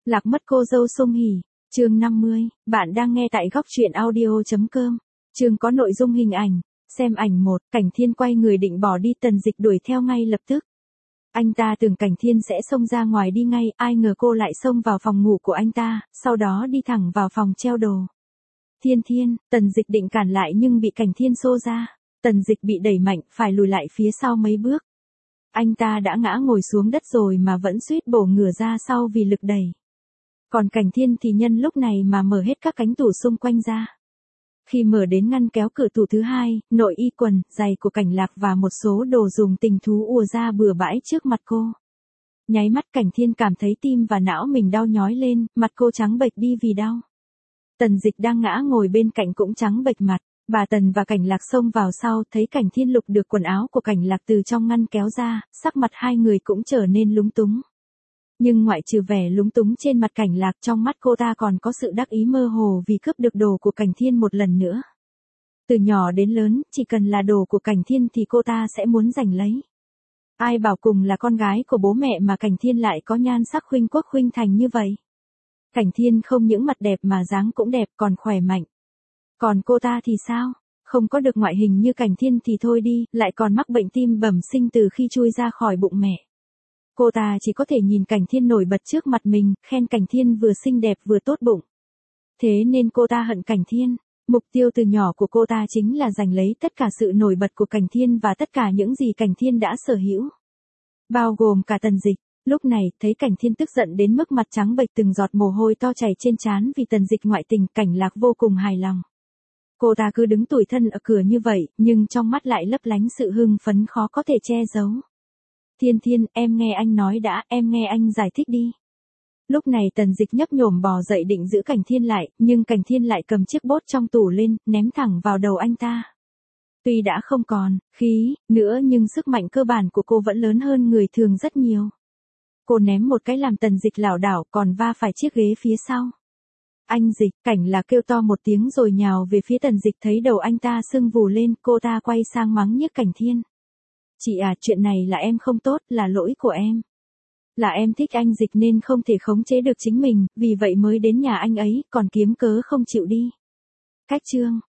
Lạc mất cô dâu Sung Hỉ, chương 50, bạn đang nghe tại góc truyện audio.com. Chương có nội dung hình ảnh, xem ảnh 1, Cảnh Thiên quay người định bỏ đi, Tần Dịch đuổi theo ngay lập tức. Anh ta tưởng Cảnh Thiên sẽ xông ra ngoài đi ngay, ai ngờ cô lại xông vào phòng ngủ của anh ta, sau đó đi thẳng vào phòng treo đồ. Thiên, Tần Dịch định cản lại nhưng bị Cảnh Thiên xô ra. Tần Dịch bị đẩy mạnh, phải lùi lại phía sau mấy bước. Anh ta đã ngã ngồi xuống đất rồi mà vẫn suýt bổ ngửa ra sau vì lực đẩy. Còn Cảnh Thiên thì nhân lúc này mà mở hết các cánh tủ xung quanh ra. Khi mở đến ngăn kéo cửa tủ thứ hai, nội y quần, giày của Cảnh Lạc và một số đồ dùng tình thú ùa ra bừa bãi trước mặt cô. Nháy mắt Cảnh Thiên cảm thấy tim và não mình đau nhói lên, mặt cô trắng bệch đi vì đau. Tần Dịch đang ngã ngồi bên cạnh cũng trắng bệch mặt. Bà Tần và Cảnh Lạc xông vào sau, thấy Cảnh Thiên lục được quần áo của Cảnh Lạc từ trong ngăn kéo ra, sắc mặt hai người cũng trở nên lúng túng. Nhưng ngoại trừ vẻ lúng túng trên mặt Cảnh Lạc, trong mắt cô ta còn có sự đắc ý mơ hồ vì cướp được đồ của Cảnh Thiên một lần nữa. Từ nhỏ đến lớn, chỉ cần là đồ của Cảnh Thiên thì cô ta sẽ muốn giành lấy. Ai bảo cùng là con gái của bố mẹ mà Cảnh Thiên lại có nhan sắc khuynh quốc khuynh thành như vậy. Cảnh Thiên không những mặt đẹp mà dáng cũng đẹp, còn khỏe mạnh. Còn cô ta thì sao? Không có được ngoại hình như Cảnh Thiên thì thôi đi, lại còn mắc bệnh tim bẩm sinh từ khi chui ra khỏi bụng mẹ. Cô ta chỉ có thể nhìn Cảnh Thiên nổi bật trước mặt mình, khen Cảnh Thiên vừa xinh đẹp vừa tốt bụng. Thế nên cô ta hận Cảnh Thiên. Mục tiêu từ nhỏ của cô ta chính là giành lấy tất cả sự nổi bật của Cảnh Thiên và tất cả những gì Cảnh Thiên đã sở hữu. Bao gồm cả Tần Dịch. Lúc này, thấy Cảnh Thiên tức giận đến mức mặt trắng bệch, từng giọt mồ hôi to chảy trên trán vì Tần Dịch ngoại tình, Cảnh Lạc vô cùng hài lòng. Cô ta cứ đứng tủi thân ở cửa như vậy, nhưng trong mắt lại lấp lánh sự hưng phấn khó có thể che giấu. Thiên, em nghe anh nói đã, em nghe anh giải thích đi. Lúc này Tần Dịch nhấp nhổm bò dậy định giữ Cảnh Thiên lại, nhưng Cảnh Thiên lại cầm chiếc bốt trong tủ lên, ném thẳng vào đầu anh ta. Tuy đã không còn khí nữa nhưng sức mạnh cơ bản của cô vẫn lớn hơn người thường rất nhiều. Cô ném một cái làm Tần Dịch lảo đảo, còn va phải chiếc ghế phía sau. Anh Dịch, Cảnh Lạc kêu to một tiếng rồi nhào về phía Tần Dịch, thấy đầu anh ta sưng vù lên, cô ta quay sang mắng nhiếc Cảnh Thiên. Chị à, chuyện này là em không tốt, là lỗi của em. Là em thích anh Dịch nên không thể khống chế được chính mình, vì vậy mới đến nhà anh ấy, còn kiếm cớ không chịu đi. Cách chương,